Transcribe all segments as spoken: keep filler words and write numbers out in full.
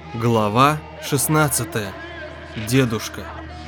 Глава шестнадцатая. Дедушка.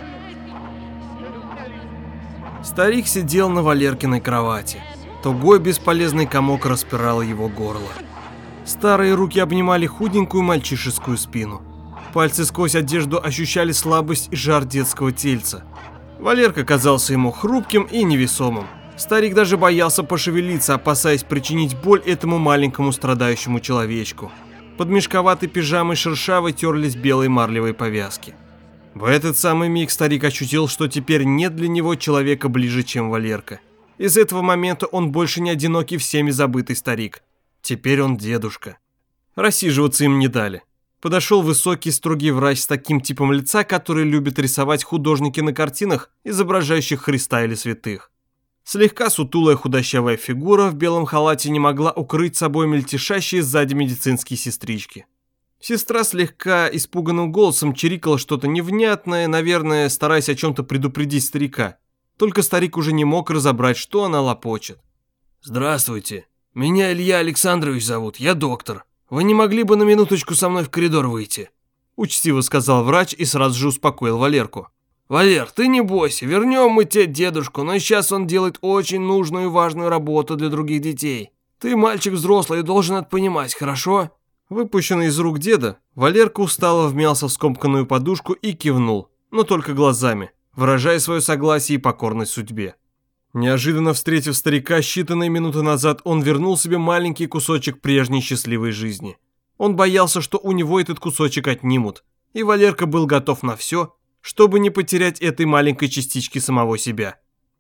Старик сидел на Валеркиной кровати. Тугой бесполезный комок распирал его горло. Старые руки обнимали худенькую мальчишескую спину. Пальцы сквозь одежду ощущали слабость и жар детского тельца. Валерка казался ему хрупким и невесомым. Старик даже боялся пошевелиться, опасаясь причинить боль этому маленькому страдающему человечку. Под мешковатой пижамой шершавой терлись белые марлевые повязки. В этот самый миг старик ощутил, что теперь нет для него человека ближе, чем Валерка. Из этого момента он больше не одинокий всеми забытый старик. Теперь он дедушка. Рассиживаться им не дали. Подошел высокий строгий врач с таким типом лица, который любит рисовать художники на картинах, изображающих Христа или святых. Слегка сутулая худощавая фигура в белом халате не могла укрыть собой мельтешащие сзади медицинские сестрички. Сестра слегка испуганным голосом чирикала что-то невнятное, наверное, стараясь о чем-то предупредить старика. Только старик уже не мог разобрать, что она лопочет. «Здравствуйте, меня Илья Александрович зовут, я доктор. Вы не могли бы на минуточку со мной в коридор выйти?» Учтиво сказал врач и сразу же успокоил Валерку. «Валер, ты не бойся, вернем мы тебе дедушку, но сейчас он делает очень нужную и важную работу для других детей. Ты мальчик взрослый и должен это понимать, хорошо?» Выпущенный из рук деда, Валерка устало вмялся в скомканную подушку и кивнул, но только глазами, выражая свое согласие и покорность судьбе. Неожиданно встретив старика считанные минуты назад, он вернул себе маленький кусочек прежней счастливой жизни. Он боялся, что у него этот кусочек отнимут, и Валерка был готов на все, чтобы не потерять этой маленькой частички самого себя.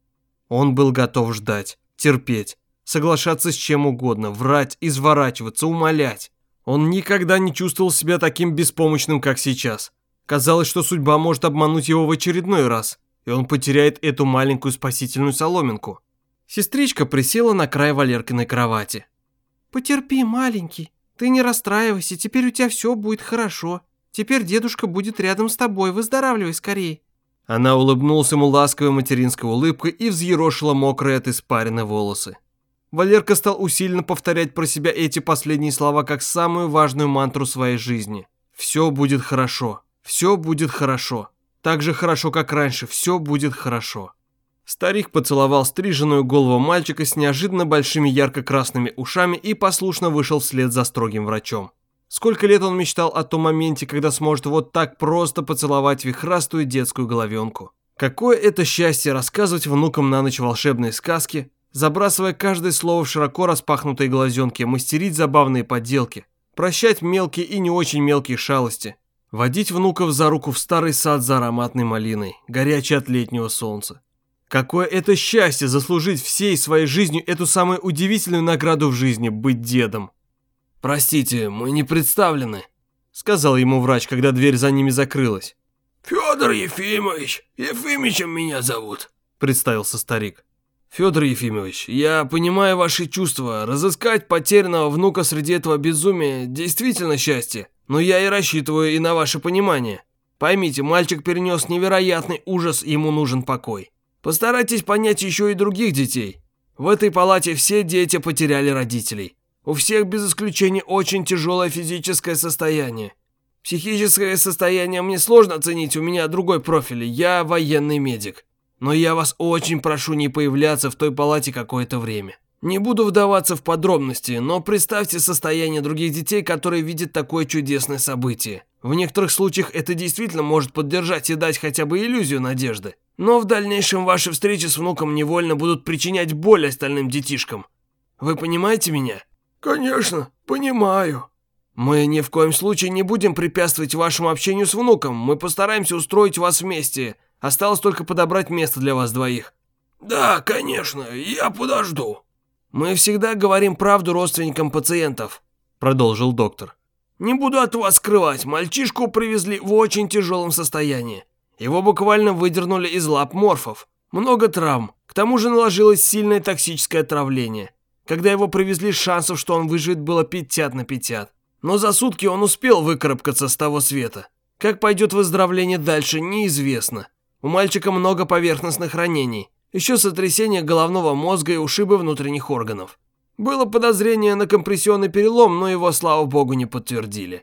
Он был готов ждать, терпеть, соглашаться с чем угодно, врать, изворачиваться, умолять. Он никогда не чувствовал себя таким беспомощным, как сейчас. Казалось, что судьба может обмануть его в очередной раз, и он потеряет эту маленькую спасительную соломинку. Сестричка присела на край Валеркиной кровати. «Потерпи, маленький, ты не расстраивайся, теперь у тебя все будет хорошо. Теперь дедушка будет рядом с тобой, выздоравливай скорей». Она улыбнулась ему ласковой материнской улыбкой и взъерошила мокрые от испарины волосы. Валерка стал усиленно повторять про себя эти последние слова как самую важную мантру своей жизни. «Все будет хорошо, все будет хорошо, так же хорошо, как раньше, все будет хорошо». Старик поцеловал стриженную голову мальчика с неожиданно большими ярко-красными ушами и послушно вышел вслед за строгим врачом. Сколько лет он мечтал о том моменте, когда сможет вот так просто поцеловать вихрастую детскую головенку. Какое это счастье рассказывать внукам на ночь волшебные сказки, забрасывая каждое слово в широко распахнутые глазенки, мастерить забавные поделки, прощать мелкие и не очень мелкие шалости, водить внуков за руку в старый сад за ароматной малиной, горячий от летнего солнца. Какое это счастье заслужить всей своей жизнью эту самую удивительную награду в жизни – быть дедом. «Простите, мы не представлены», – сказал ему врач, когда дверь за ними закрылась. «Федор Ефимович, Ефимичем меня зовут», – представился старик. «Федор Ефимович, я понимаю ваши чувства. Разыскать потерянного внука среди этого безумия действительно счастье, но я и рассчитываю и на ваше понимание. Поймите, мальчик перенес невероятный ужас, ему нужен покой. Постарайтесь понять еще и других детей. В этой палате все дети потеряли родителей. У всех без исключения очень тяжелое физическое состояние. Психическое состояние мне сложно оценить, у меня другой профиль, я военный медик. Но я вас очень прошу не появляться в той палате какое-то время. Не буду вдаваться в подробности, но представьте состояние других детей, которые видят такое чудесное событие. В некоторых случаях это действительно может поддержать и дать хотя бы иллюзию надежды. Но в дальнейшем ваши встречи с внуком невольно будут причинять боль остальным детишкам. Вы понимаете меня? Конечно, понимаю. Мы ни в коем случае не будем препятствовать вашему общению с внуком. Мы постараемся устроить вас вместе. Осталось только подобрать место для вас двоих. Да, конечно, я подожду. Мы всегда говорим правду родственникам пациентов, продолжил доктор. Не буду от вас скрывать, мальчишку привезли в очень тяжелом состоянии. Его буквально выдернули из лап морфов. Много травм, к тому же наложилось сильное токсическое отравление. Когда его привезли, шансов, что он выживет, было пятьдесят на пятьдесят. Но за сутки он успел выкарабкаться с того света. Как пойдет выздоровление дальше, неизвестно. У мальчика много поверхностных ранений. Еще сотрясение головного мозга и ушибы внутренних органов. Было подозрение на компрессионный перелом, но его, слава богу, не подтвердили.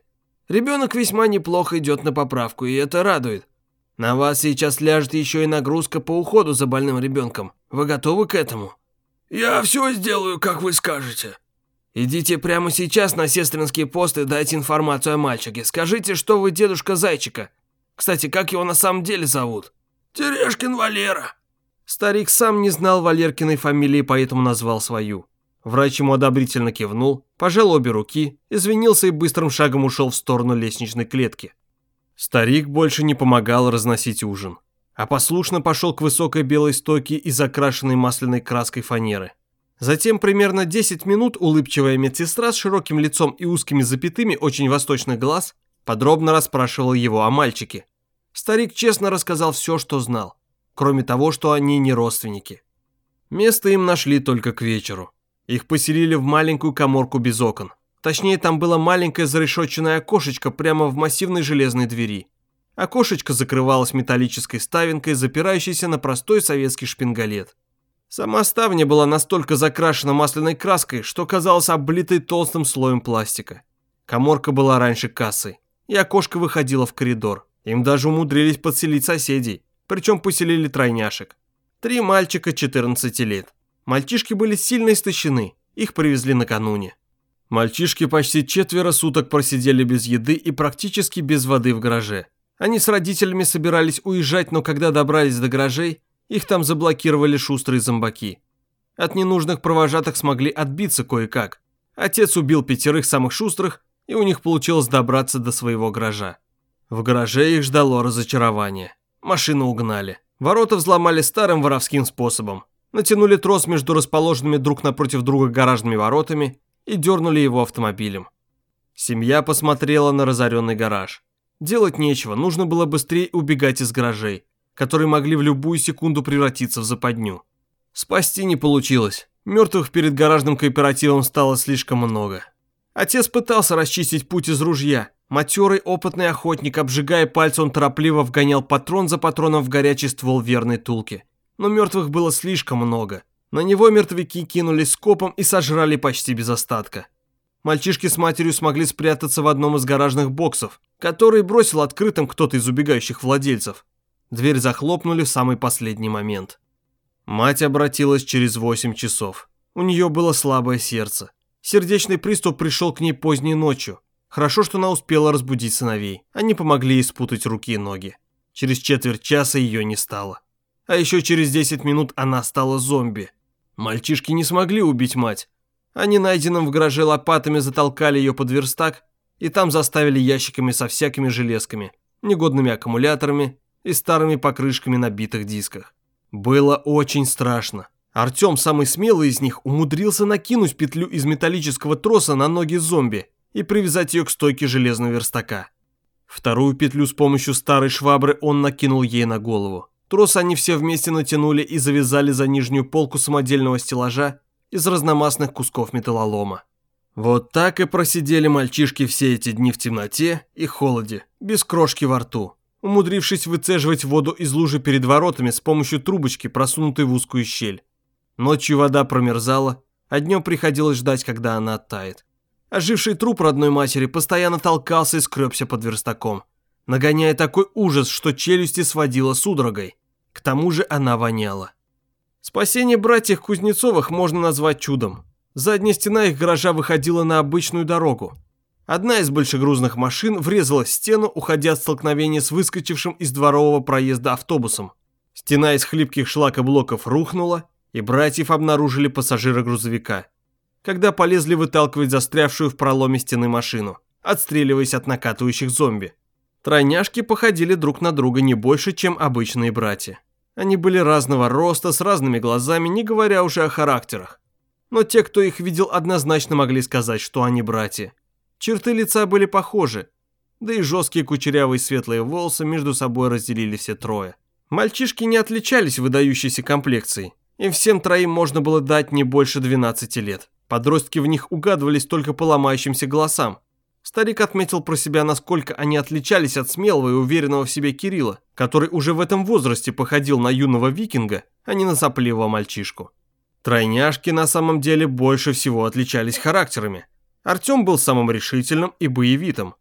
Ребенок весьма неплохо идет на поправку, и это радует. На вас сейчас ляжет еще и нагрузка по уходу за больным ребенком. Вы готовы к этому? Я все сделаю, как вы скажете. Идите прямо сейчас на сестринский пост и дайте информацию о мальчике. Скажите, что вы дедушка Зайчика. Кстати, как его на самом деле зовут? Терешкин Валера. Старик сам не знал Валеркиной фамилии, поэтому назвал свою. Врач ему одобрительно кивнул, пожал обе руки, извинился и быстрым шагом ушел в сторону лестничной клетки. Старик больше не помогал разносить ужин, а послушно пошел к высокой белой стойке из окрашенной масляной краской фанеры. Затем примерно десять минут улыбчивая медсестра с широким лицом и узкими запятыми очень восточных глаз подробно расспрашивала его о мальчике. Старик честно рассказал все, что знал, кроме того, что они не родственники. Место им нашли только к вечеру. Их поселили в маленькую каморку без окон. Точнее, там было маленькое зарешетченное окошечко прямо в массивной железной двери. Окошечко закрывалось металлической ставенкой, запирающейся на простой советский шпингалет. Сама ставня была настолько закрашена масляной краской, что казалась облитой толстым слоем пластика. Каморка была раньше кассой, и окошко выходило в коридор. Им даже умудрились подселить соседей, причем поселили тройняшек. Три мальчика четырнадцати лет. Мальчишки были сильно истощены, их привезли накануне. Мальчишки почти четверо суток просидели без еды и практически без воды в гараже. Они с родителями собирались уезжать, но когда добрались до гаражей, их там заблокировали шустрые зомбаки. От ненужных провожатых смогли отбиться кое-как. Отец убил пятерых самых шустрых, и у них получилось добраться до своего гаража. В гараже их ждало разочарование. Машину угнали. Ворота взломали старым воровским способом. Натянули трос между расположенными друг напротив друга гаражными воротами и дернули его автомобилем. Семья посмотрела на разоренный гараж. Делать нечего, нужно было быстрее убегать из гаражей, которые могли в любую секунду превратиться в западню. Спасти не получилось. Мертвых перед гаражным кооперативом стало слишком много. Отец пытался расчистить путь из ружья. Матерый опытный охотник, обжигая пальцы, он торопливо вгонял патрон за патроном в горячий ствол верной тулки. Но мертвых было слишком много. На него мертвяки кинулись скопом и сожрали почти без остатка. Мальчишки с матерью смогли спрятаться в одном из гаражных боксов, который бросил открытым кто-то из убегающих владельцев. Дверь захлопнули в самый последний момент. Мать обратилась через восемь часов. У нее было слабое сердце. Сердечный приступ пришел к ней поздней ночью. Хорошо, что она успела разбудить сыновей. Они помогли ей спутать руки и ноги. Через четверть часа ее не стало. А еще через десять минут она стала зомби. Мальчишки не смогли убить мать. Они найденным в гараже лопатами затолкали ее под верстак и там заставили ящиками со всякими железками, негодными аккумуляторами и старыми покрышками на битых дисках. Было очень страшно. Артем, самый смелый из них, умудрился накинуть петлю из металлического троса на ноги зомби и привязать ее к стойке железного верстака. Вторую петлю с помощью старой швабры он накинул ей на голову. Трос они все вместе натянули и завязали за нижнюю полку самодельного стеллажа из разномастных кусков металлолома. Вот так и просидели мальчишки все эти дни в темноте и холоде, без крошки во рту, умудрившись выцеживать воду из лужи перед воротами с помощью трубочки, просунутой в узкую щель. Ночью вода промерзала, а днем приходилось ждать, когда она оттает. Оживший труп родной матери постоянно толкался и скребся под верстаком, нагоняя такой ужас, что челюсти сводила судорогой. К тому же она воняла. Спасение братьев Кузнецовых можно назвать чудом. Задняя стена их гаража выходила на обычную дорогу. Одна из большегрузных машин врезалась в стену, уходя от столкновения с выскочившим из дворового проезда автобусом. Стена из хлипких шлакоблоков рухнула, и братьев обнаружили пассажиры грузовика, когда полезли выталкивать застрявшую в проломе стены машину, отстреливаясь от накатывающих зомби. Тройняшки походили друг на друга не больше, чем обычные братья. Они были разного роста, с разными глазами, не говоря уже о характерах. Но те, кто их видел, однозначно могли сказать, что они братья. Черты лица были похожи, да и жесткие кучерявые светлые волосы между собой разделили все трое. Мальчишки не отличались выдающейся комплекцией. Им всем троим можно было дать не больше двенадцати лет. Подростки в них угадывались только по ломающимся голосам. Старик отметил про себя, насколько они отличались от смелого и уверенного в себе Кирилла, который уже в этом возрасте походил на юного викинга, а не на сопливого мальчишку. Тройняшки на самом деле больше всего отличались характерами. Артем был самым решительным и боевитым.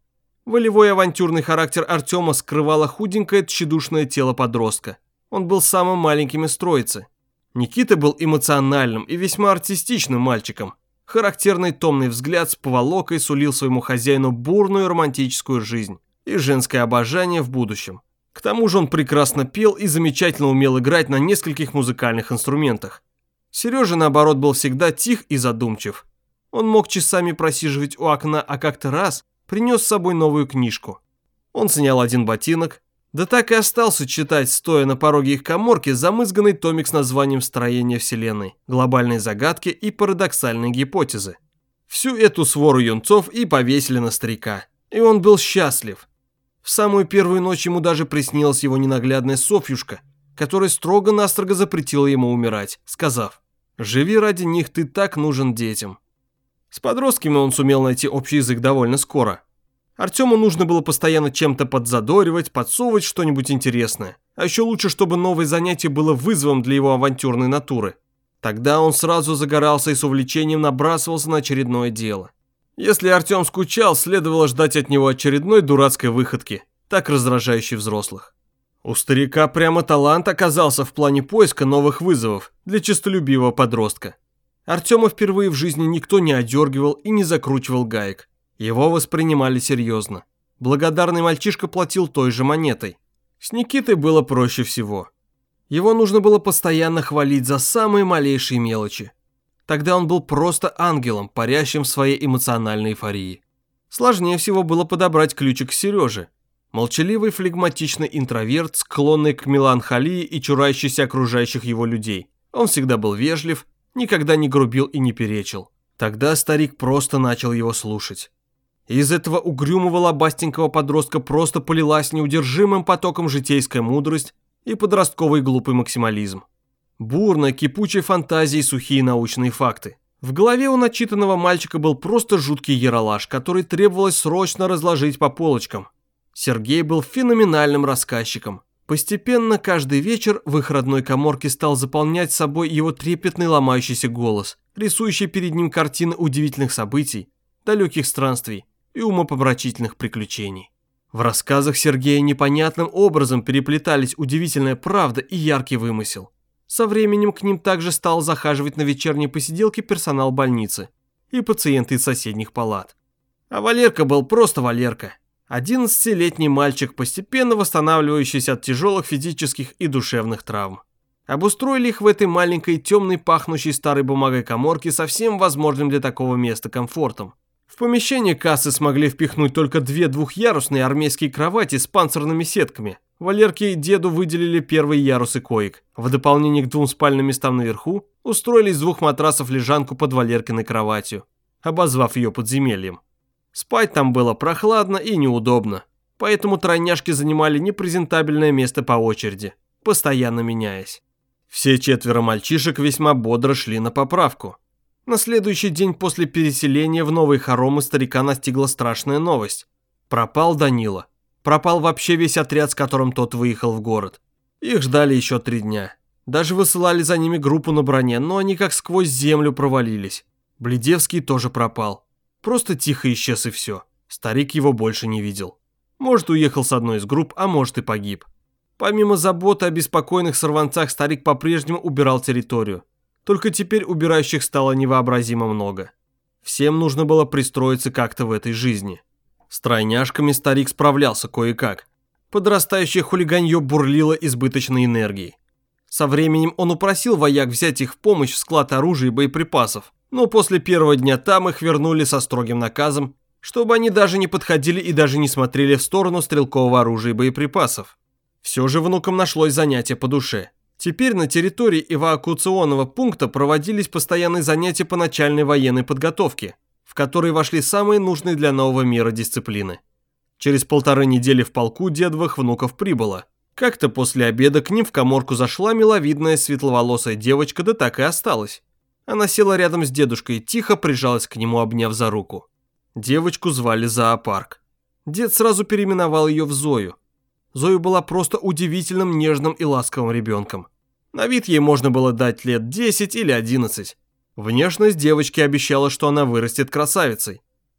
Волевой авантюрный характер Артема скрывало худенькое тщедушное тело подростка. Он был самым маленьким из троицы. Никита был эмоциональным и весьма артистичным мальчиком. Характерный томный взгляд с поволокой сулил своему хозяину бурную романтическую жизнь и женское обожание в будущем. К тому же он прекрасно пел и замечательно умел играть на нескольких музыкальных инструментах. Сережа, наоборот, был всегда тих и задумчив. Он мог часами просиживать у окна, а как-то раз принес с собой новую книжку. Он снял один ботинок, да так и остался читать, стоя на пороге их каморки, замызганный томик с названием «Строение Вселенной. Глобальные загадки и парадоксальные гипотезы». Всю эту свору юнцов и повесили на старика. И он был счастлив. В самую первую ночь ему даже приснилась его ненаглядная Софьюшка, которая строго-настрого запретила ему умирать, сказав: «Живи ради них, ты так нужен детям». С подростками он сумел найти общий язык довольно скоро. Артему нужно было постоянно чем-то подзадоривать, подсовывать что-нибудь интересное. А еще лучше, чтобы новое занятие было вызовом для его авантюрной натуры. Тогда он сразу загорался и с увлечением набрасывался на очередное дело. Если Артем скучал, следовало ждать от него очередной дурацкой выходки, так раздражающей взрослых. У старика прямо талант оказался в плане поиска новых вызовов для честолюбивого подростка. Артема впервые в жизни никто не одергивал и не закручивал гаек. Его воспринимали серьезно. Благодарный мальчишка платил той же монетой. С Никитой было проще всего. Его нужно было постоянно хвалить за самые малейшие мелочи. Тогда он был просто ангелом, парящим в своей эмоциональной эйфории. Сложнее всего было подобрать ключик к Сереже. Молчаливый флегматичный интроверт, склонный к меланхолии и чурающийся окружающих его людей. Он всегда был вежлив, никогда не грубил и не перечил. Тогда старик просто начал его слушать. Из этого угрюмого лобастенького подростка просто полилась неудержимым потоком житейская мудрость и подростковый глупый максимализм. Бурная, кипучая фантазия и сухие научные факты. В голове у начитанного мальчика был просто жуткий яролаж, который требовалось срочно разложить по полочкам. Сергей был феноменальным рассказчиком. Постепенно каждый вечер в их родной каморке стал заполнять собой его трепетный ломающийся голос, рисующий перед ним картины удивительных событий, далеких странствий и умопомрачительных приключений. В рассказах Сергея непонятным образом переплетались удивительная правда и яркий вымысел. Со временем к ним также стал захаживать на вечерние посиделки персонал больницы и пациенты из соседних палат. А Валерка был просто Валерка. одиннадцатилетний мальчик, постепенно восстанавливающийся от тяжелых физических и душевных травм. Обустроили их в этой маленькой темной пахнущей старой бумагой каморке со всем возможным для такого места комфортом. В помещение кассы смогли впихнуть только две двухъярусные армейские кровати с панцирными сетками. Валерке и деду выделили первые ярусы коек. В дополнение к двум спальным местам наверху устроили из двух матрасов лежанку под Валеркиной кроватью, обозвав ее подземельем. Спать там было прохладно и неудобно, поэтому тройняшки занимали непрезентабельное место по очереди, постоянно меняясь. Все четверо мальчишек весьма бодро шли на поправку. На следующий день после переселения в новые хоромы старика настигла страшная новость. Пропал Данила. Пропал вообще весь отряд, с которым тот выехал в город. Их ждали еще три дня. Даже высылали за ними группу на броне, но они как сквозь землю провалились. Бледевский тоже пропал. Просто тихо исчез и все. Старик его больше не видел. Может, уехал с одной из групп, а может и погиб. Помимо заботы о беспокойных сорванцах, старик по-прежнему убирал территорию. Только теперь убирающих стало невообразимо много. Всем нужно было пристроиться как-то в этой жизни. С тройняшками старик справлялся кое-как. Подрастающее хулиганье бурлило избыточной энергией. Со временем он упросил вояк взять их в помощь в склад оружия и боеприпасов. Но после первого дня там их вернули со строгим наказом, чтобы они даже не подходили и даже не смотрели в сторону стрелкового оружия и боеприпасов. Все же внукам нашлось занятие по душе. Теперь на территории эвакуационного пункта проводились постоянные занятия по начальной военной подготовке, в которые вошли самые нужные для нового мира дисциплины. Через полторы недели в полку дедовых внуков прибыло. Как-то после обеда к ним в каморку зашла миловидная светловолосая девочка, да так и осталась. Она села рядом с дедушкой и тихо прижалась к нему, обняв за руку. Девочку звали Зоопарк. Дед сразу переименовал ее в Зою. Зоя была просто удивительным, нежным и ласковым ребенком. На вид ей можно было дать лет десять или одиннадцать. Внешность девочки обещала, что она вырастет красавицей.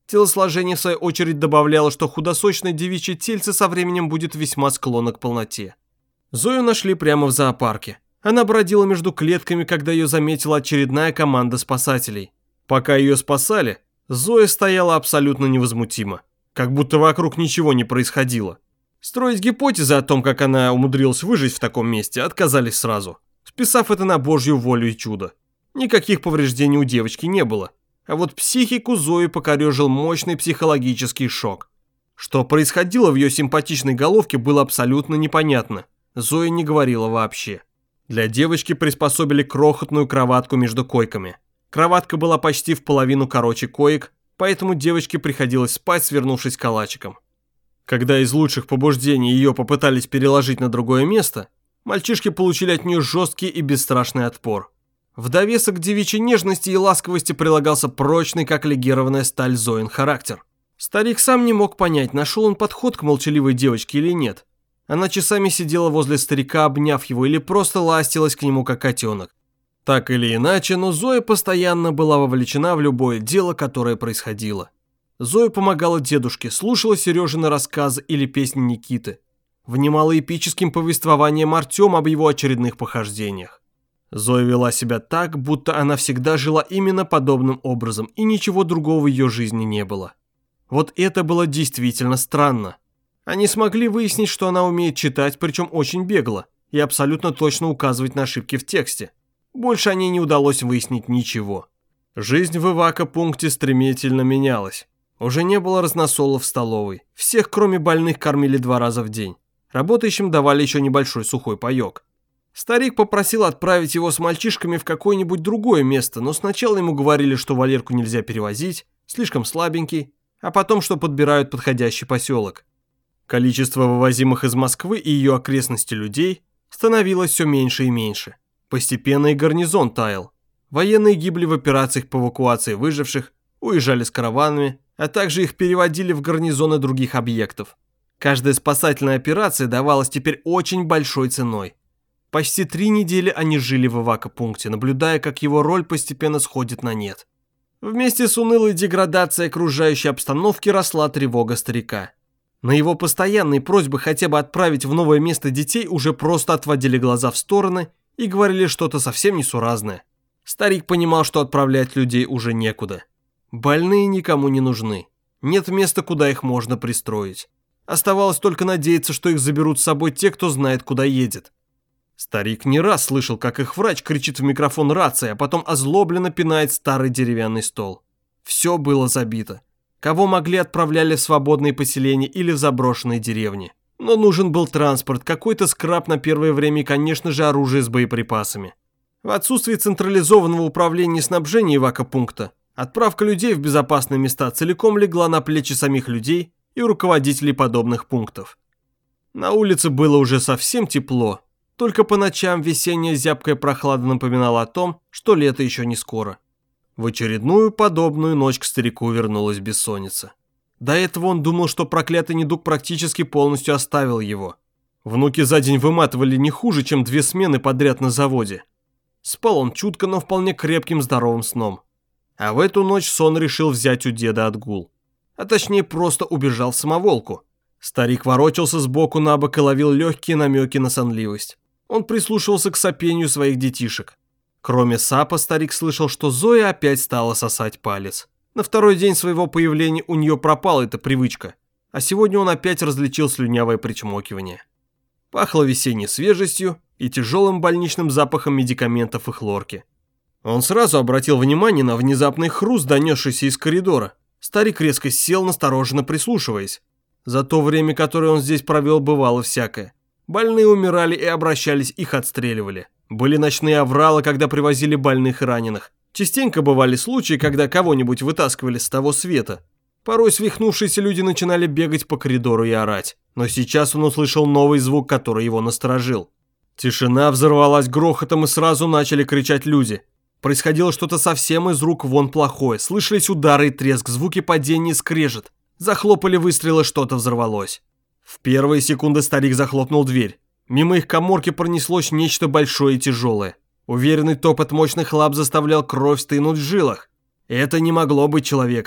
Телосложение, в свою очередь, добавляло, что худосочное девичье тельце со временем будет весьма склонно к полноте. Зою нашли прямо в зоопарке. Она бродила между клетками, когда ее заметила очередная команда спасателей. Пока ее спасали, Зоя стояла абсолютно невозмутимо, как будто вокруг ничего не происходило. Строить гипотезы о том, как она умудрилась выжить в таком месте, отказались сразу, списав это на божью волю и чудо. Никаких повреждений у девочки не было. А вот психику Зои покорежил мощный психологический шок. Что происходило в ее симпатичной головке, было абсолютно непонятно. Зоя не говорила вообще. Для девочки приспособили крохотную кроватку между койками. Кроватка была почти в половину короче коек, поэтому девочке приходилось спать, свернувшись калачиком. Когда из лучших побуждений ее попытались переложить на другое место, мальчишки получили от нее жесткий и бесстрашный отпор. В довесок к девичьей нежности и ласковости прилагался прочный, как легированная сталь, Зоин характер. Старик сам не мог понять, нашел он подход к молчаливой девочке или нет. Она часами сидела возле старика, обняв его, или просто ластилась к нему, как котенок. Так или иначе, но Зоя постоянно была вовлечена в любое дело, которое происходило. Зоя помогала дедушке, слушала Сережины рассказы или песни Никиты. Внимала эпическим повествованием Артема об его очередных похождениях. Зоя вела себя так, будто она всегда жила именно подобным образом, и ничего другого в ее жизни не было. Вот это было действительно странно. Они смогли выяснить, что она умеет читать, причем очень бегло, и абсолютно точно указывать на ошибки в тексте. Больше о ней не удалось выяснить ничего. Жизнь в Ивако-пункте стремительно менялась. Уже не было разносолов в столовой. Всех, кроме больных, кормили два раза в день. Работающим давали еще небольшой сухой паёк. Старик попросил отправить его с мальчишками в какое-нибудь другое место, но сначала ему говорили, что Валерку нельзя перевозить, слишком слабенький, а потом, что подбирают подходящий поселок. Количество вывозимых из Москвы и ее окрестностей людей становилось все меньше и меньше. Постепенно и гарнизон таял. Военные гибли в операциях по эвакуации выживших, уезжали с караванами, а также их переводили в гарнизоны других объектов. Каждая спасательная операция давалась теперь очень большой ценой. Почти три недели они жили в Ивако-пункте, наблюдая, как его роль постепенно сходит на нет. Вместе с унылой деградацией окружающей обстановки росла тревога старика. На его постоянные просьбы хотя бы отправить в новое место детей уже просто отводили глаза в стороны и говорили что-то совсем несуразное. Старик понимал, что отправлять людей уже некуда. Больные никому не нужны. Нет места, куда их можно пристроить. Оставалось только надеяться, что их заберут с собой те, кто знает, куда едет. Старик не раз слышал, как их врач кричит в микрофон рации, а потом озлобленно пинает старый деревянный стол. Все было забито. Кого могли, отправляли в свободные поселения или в заброшенные деревни. Но нужен был транспорт, какой-то скраб на первое время и, конечно же, оружие с боеприпасами. В отсутствие централизованного управления и снабжения Ивако-пункта, отправка людей в безопасные места целиком легла на плечи самих людей и руководителей подобных пунктов. На улице было уже совсем тепло. Только по ночам весенняя зябкая прохлада напоминала о том, что лето еще не скоро. В очередную подобную ночь к старику вернулась бессонница. До этого он думал, что проклятый недуг практически полностью оставил его. Внуки за день выматывали не хуже, чем две смены подряд на заводе. Спал он чутко, но вполне крепким здоровым сном. А в эту ночь сон решил взять у деда отгул. А точнее, просто убежал в самоволку. Старик ворочался сбоку на бок и ловил легкие намеки на сонливость. Он прислушивался к сопению своих детишек. Кроме сапа, старик слышал, что Зоя опять стала сосать палец. На второй день своего появления у нее пропала эта привычка, а сегодня он опять различил слюнявое причмокивание. Пахло весенней свежестью и тяжелым больничным запахом медикаментов и хлорки. Он сразу обратил внимание на внезапный хруст, донесшийся из коридора. Старик резко сел, настороженно прислушиваясь. За то время, которое он здесь провел, бывало всякое. Больные умирали и обращались, их отстреливали. Были ночные авралы, когда привозили больных и раненых. Частенько бывали случаи, когда кого-нибудь вытаскивали с того света. Порой свихнувшиеся люди начинали бегать по коридору и орать. Но сейчас он услышал новый звук, который его насторожил. Тишина взорвалась грохотом, и сразу начали кричать люди. Происходило что-то совсем из рук вон плохое. Слышались удары и треск, звуки падения и скрежет. Захлопали выстрелы, что-то взорвалось. В первые секунды старик захлопнул дверь. Мимо их каморки пронеслось нечто большое и тяжелое. Уверенный топот мощных лап заставлял кровь стынуть в жилах. Это не могло быть человеком.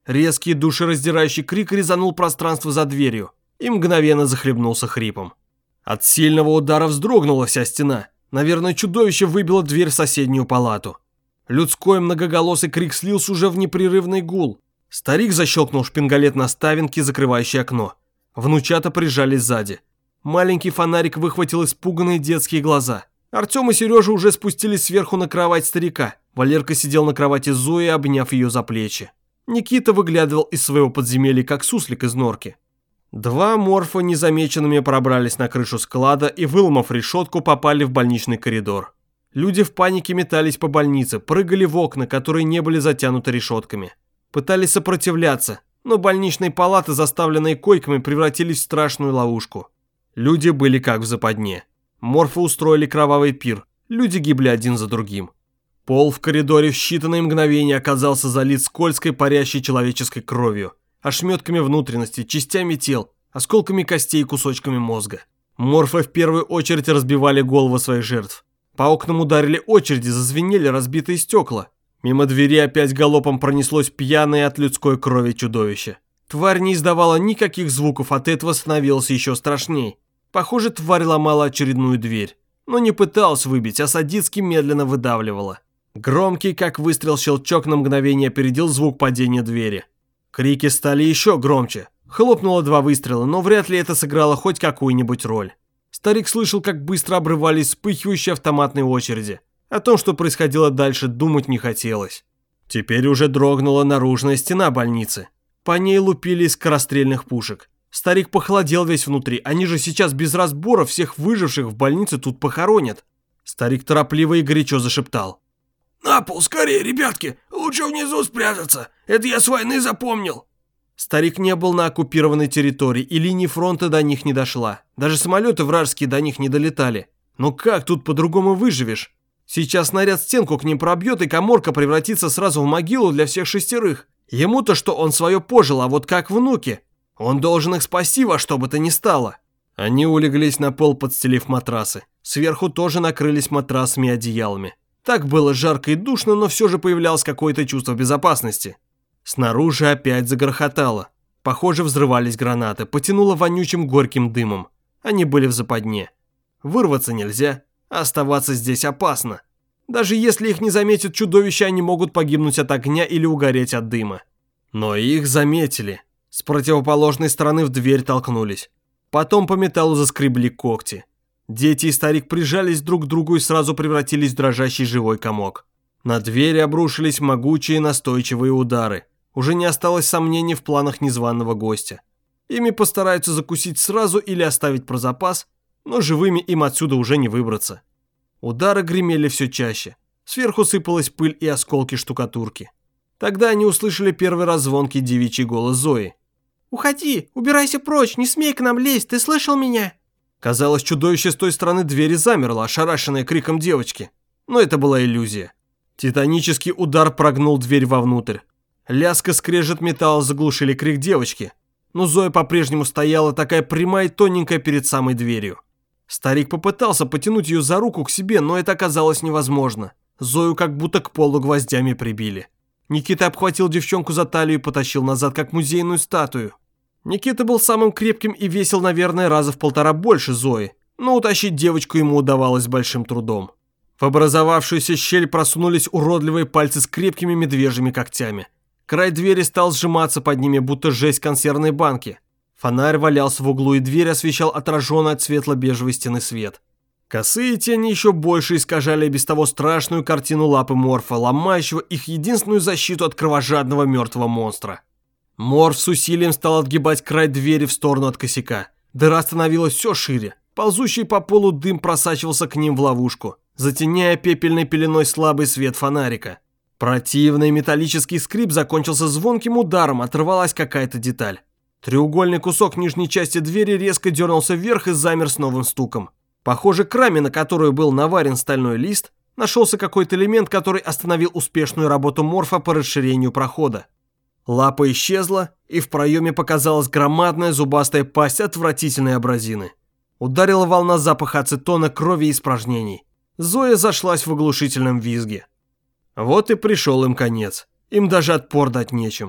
Резкий душераздирающий крик резанул пространство за дверью и мгновенно захлебнулся хрипом. От сильного удара вздрогнула вся стена. Наверное, чудовище выбило дверь в соседнюю палату. Людской многоголосый крик слился уже в непрерывный гул. Старик защелкнул шпингалет на ставенке, закрывающей окно. Внучата прижались сзади. Маленький фонарик выхватил испуганные детские глаза. Артем и Сережа уже спустились сверху на кровать старика. Валерка сидел на кровати Зои, обняв ее за плечи. Никита выглядывал из своего подземелья, как суслик из норки. Два морфа незамеченными пробрались на крышу склада и, выломав решетку, попали в больничный коридор. Люди в панике метались по больнице, прыгали в окна, которые не были затянуты решетками. Пытались сопротивляться, но больничные палаты, заставленные койками, превратились в страшную ловушку. Люди были как в западне. Морфы устроили кровавый пир, люди гибли один за другим. Пол в коридоре в считанные мгновения оказался залит скользкой парящей человеческой кровью, ошметками внутренности, частями тел, осколками костей и кусочками мозга. Морфы в первую очередь разбивали головы своих жертв. По окнам ударили очереди, зазвенели разбитые стекла. Мимо двери опять галопом пронеслось пьяное от людской крови чудовище. Тварь не издавала никаких звуков, от этого становилось еще страшней. Похоже, тварь ломала очередную дверь, но не пыталась выбить, а садистски медленно выдавливала. Громкий, как выстрел, щелчок на мгновение опередил звук падения двери. Крики стали еще громче. Хлопнуло два выстрела, но вряд ли это сыграло хоть какую-нибудь роль. Старик слышал, как быстро обрывались вспыхивающие автоматные очереди. О том, что происходило дальше, думать не хотелось. Теперь уже дрогнула наружная стена больницы. По ней лупили из скорострельных пушек. Старик похолодел весь внутри, они же сейчас без разбора всех выживших в больнице тут похоронят. Старик торопливо и горячо зашептал. «На пол, скорее, ребятки! Лучше внизу спрятаться! Это я с войны запомнил!» Старик не был на оккупированной территории, и линия фронта до них не дошла. Даже самолеты вражеские до них не долетали. Но как тут по-другому выживешь? Сейчас снаряд стенку к ним пробьет, и каморка превратится сразу в могилу для всех шестерых. Ему-то что, он свое пожил, а вот как внуки? Он должен их спасти во что бы то ни стало. Они улеглись на пол, подстелив матрасы. Сверху тоже накрылись матрасами и одеялами. Так было жарко и душно, но все же появлялось какое-то чувство безопасности. Снаружи опять загрохотало. Похоже, взрывались гранаты, потянуло вонючим горьким дымом. Они были в западне. Вырваться нельзя, а оставаться здесь опасно. Даже если их не заметят чудовища, они могут погибнуть от огня или угореть от дыма. Но их заметили. С противоположной стороны в дверь толкнулись. Потом по металлу заскребли когти. Дети и старик прижались друг к другу и сразу превратились в дрожащий живой комок. На дверь обрушились могучие настойчивые удары. Уже не осталось сомнений в планах незваного гостя. Ими постараются закусить сразу или оставить про запас, но живыми им отсюда уже не выбраться. Удары гремели все чаще. Сверху сыпалась пыль и осколки штукатурки. Тогда они услышали первый раз звонкий девичий голос Зои. «Уходи, убирайся прочь, не смей к нам лезть, ты слышал меня?» Казалось, чудовище с той стороны двери замерло, ошарашенное криком девочки. Но это была иллюзия. Титанический удар прогнул дверь вовнутрь. Лязг и скрежет металла заглушили крик девочки. Но Зоя по-прежнему стояла такая прямая и тоненькая перед самой дверью. Старик попытался потянуть ее за руку к себе, но это оказалось невозможно. Зою как будто к полу гвоздями прибили. Никита обхватил девчонку за талию и потащил назад, как музейную статую. Никита был самым крепким и весил, наверное, раза в полтора больше Зои, но утащить девочку ему удавалось с большим трудом. В образовавшуюся щель просунулись уродливые пальцы с крепкими медвежьими когтями. Край двери стал сжиматься под ними, будто жесть консервной банки. Фонарь валялся в углу, и дверь освещал отраженный от светло-бежевой стены свет. Косые тени еще больше искажали без того страшную картину лапы Морфа, ломающего их единственную защиту от кровожадного мертвого монстра. Морф с усилием стал отгибать край двери в сторону от косяка. Дыра становилась все шире. Ползущий по полу дым просачивался к ним в ловушку, затеняя пепельной пеленой слабый свет фонарика. Противный металлический скрип закончился звонким ударом, оторвалась какая-то деталь. Треугольный кусок нижней части двери резко дернулся вверх и замер с новым стуком. Похоже, к раме, на которую был наварен стальной лист, нашелся какой-то элемент, который остановил успешную работу Морфа по расширению прохода. Лапа исчезла, и в проеме показалась громадная зубастая пасть отвратительной абразины. Ударила волна запаха ацетона, крови и испражнений. Зоя зашлась в оглушительном визге. Вот и пришел им конец. Им даже отпор дать нечем.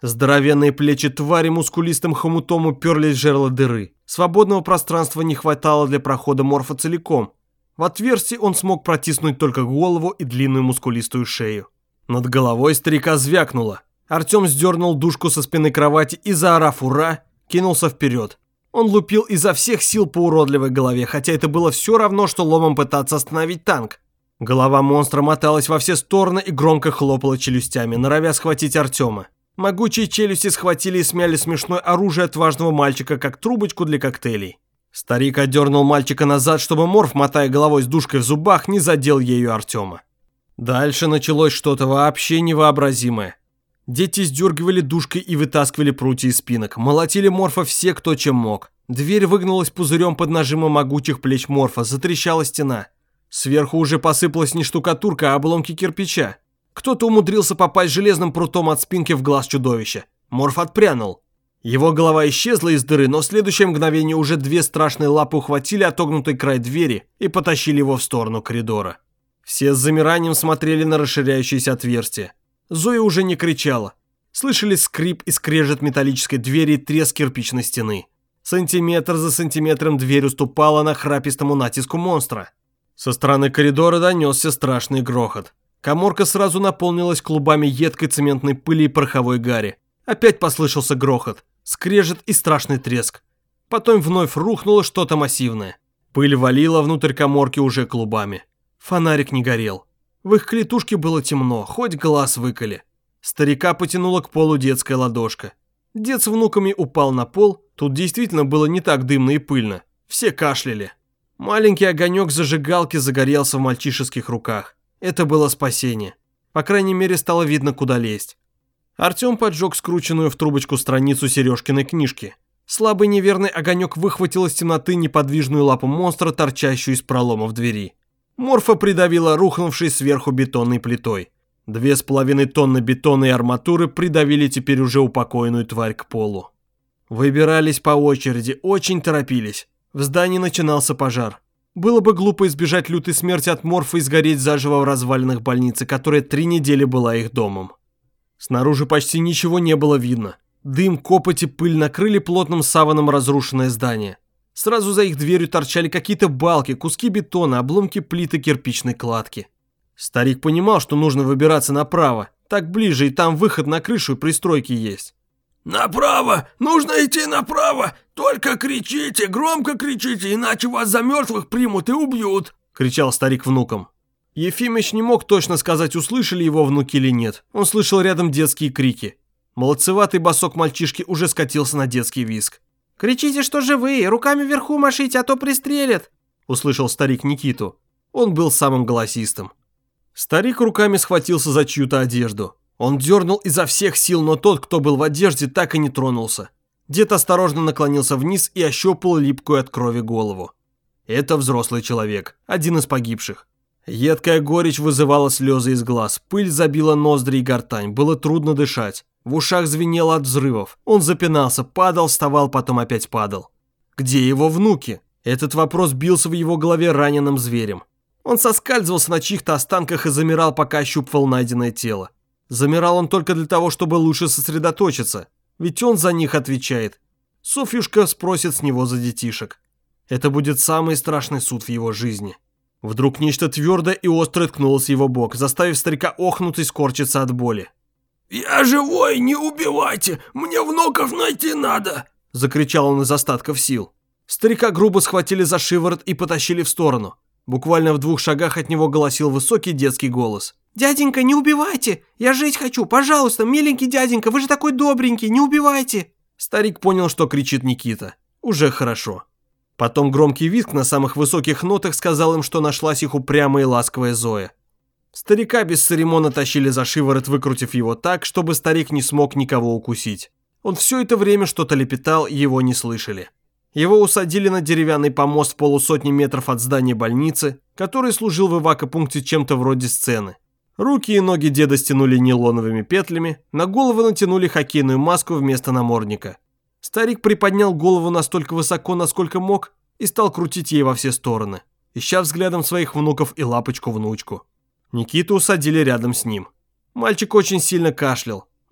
Здоровенные плечи твари мускулистым хомутом уперлись в жерло дыры. Свободного пространства не хватало для прохода морфа целиком. В отверстие он смог протиснуть только голову и длинную мускулистую шею. Над головой старика звякнуло. Артем сдернул дужку со спины кровати и, заорав «Ура!», кинулся вперед. Он лупил изо всех сил по уродливой голове, хотя это было все равно, что ломом пытаться остановить танк. Голова монстра моталась во все стороны и громко хлопала челюстями, норовя схватить Артема. Могучие челюсти схватили и смяли смешное оружие отважного мальчика, как трубочку для коктейлей. Старик отдернул мальчика назад, чтобы морф, мотая головой с дужкой в зубах, не задел ею Артема. Дальше началось что-то вообще невообразимое. Дети сдергивали дужкой и вытаскивали прутья из спинок, молотили морфа все, кто чем мог. Дверь выгнулась пузырем под нажимом могучих плеч морфа, затрещала стена. Сверху уже посыпалась не штукатурка, а обломки кирпича. Кто-то умудрился попасть железным прутом от спинки в глаз чудовища. Морф отпрянул. Его голова исчезла из дыры, но в следующее мгновение уже две страшные лапы ухватили отогнутый край двери и потащили его в сторону коридора. Все с замиранием смотрели на расширяющееся отверстие. Зоя уже не кричала. Слышали скрип и скрежет металлической двери и треск кирпичной стены. Сантиметр за сантиметром дверь уступала нахрапистому натиску монстра. Со стороны коридора донесся страшный грохот. Каморка сразу наполнилась клубами едкой цементной пыли и пороховой гари. Опять послышался грохот, скрежет и страшный треск. Потом вновь рухнуло что-то массивное. Пыль валила внутрь каморки уже клубами. Фонарик не горел. В их клетушке было темно, хоть глаз выколи. Старика потянула к полу детская ладошка. Дед с внуками упал на пол, тут действительно было не так дымно и пыльно. Все кашляли. Маленький огонек зажигалки загорелся в мальчишеских руках. Это было спасение. По крайней мере, стало видно, куда лезть. Артем поджег скрученную в трубочку страницу Сережкиной книжки. Слабый неверный огонек выхватил из темноты неподвижную лапу монстра, торчащую из пролома в двери. Морфа придавила рухнувшей сверху бетонной плитой. Две с половиной тонны бетона и арматуры придавили теперь уже упокоенную тварь к полу. Выбирались по очереди, очень торопились. В здании начинался пожар. Было бы глупо избежать лютой смерти от морфа и сгореть заживо в развалинах больницы, которая три недели была их домом. Снаружи почти ничего не было видно. Дым, копоть и пыль накрыли плотным саваном разрушенное здание. Сразу за их дверью торчали какие-то балки, куски бетона, обломки плиты кирпичной кладки. Старик понимал, что нужно выбираться направо. Так ближе, и там выход на крышу и пристройки есть. «Направо! Нужно идти направо! Только кричите, громко кричите, иначе вас за мертвых примут и убьют!» — кричал старик внукам. Ефимыч не мог точно сказать, услышали его внуки или нет. Он слышал рядом детские крики. Молодцеватый босок мальчишки уже скатился на детский визг. «Кричите, что живые, руками вверху машите, а то пристрелят!» — услышал старик Никиту. Он был самым голосистым. Старик руками схватился за чью-то одежду. Он дернул изо всех сил, но тот, кто был в одежде, так и не тронулся. Дед осторожно наклонился вниз и ощупал липкую от крови голову. Это взрослый человек, один из погибших. Едкая горечь вызывала слезы из глаз, пыль забила ноздри и гортань, было трудно дышать. В ушах звенело от взрывов. Он запинался, падал, вставал, потом опять падал. Где его внуки? Этот вопрос бился в его голове раненым зверем. Он соскальзывался на чьих-то останках и замирал, пока ощупывал найденное тело. Замирал он только для того, чтобы лучше сосредоточиться, ведь он за них отвечает. Софьюшка спросит с него за детишек. Это будет самый страшный суд в его жизни. Вдруг нечто твердое и острое ткнулось в его бок, заставив старика охнуть и скорчиться от боли. «Я живой, не убивайте! Мне внуков найти надо!» — закричал он из остатков сил. Старика грубо схватили за шиворот и потащили в сторону. Буквально в двух шагах от него голосил высокий детский голос. «Дяденька, не убивайте! Я жить хочу! Пожалуйста, миленький дяденька, вы же такой добренький, не убивайте!» Старик понял, что кричит Никита. Уже хорошо. Потом громкий визг на самых высоких нотах сказал им, что нашлась их упрямая и ласковая Зоя. Старика без церемона тащили за шиворот, выкрутив его так, чтобы старик не смог никого укусить. Он все это время что-то лепетал, его не слышали. Его усадили на деревянный помост в полусотни метров от здания больницы, который служил в эвакопункте чем-то вроде сцены. Руки и ноги деда стянули нейлоновыми петлями, на голову натянули хоккейную маску вместо намордника. Старик приподнял голову настолько высоко, насколько мог, и стал крутить ей во все стороны, ища взглядом своих внуков и лапочку-внучку. Никиту усадили рядом с ним. Мальчик очень сильно кашлял.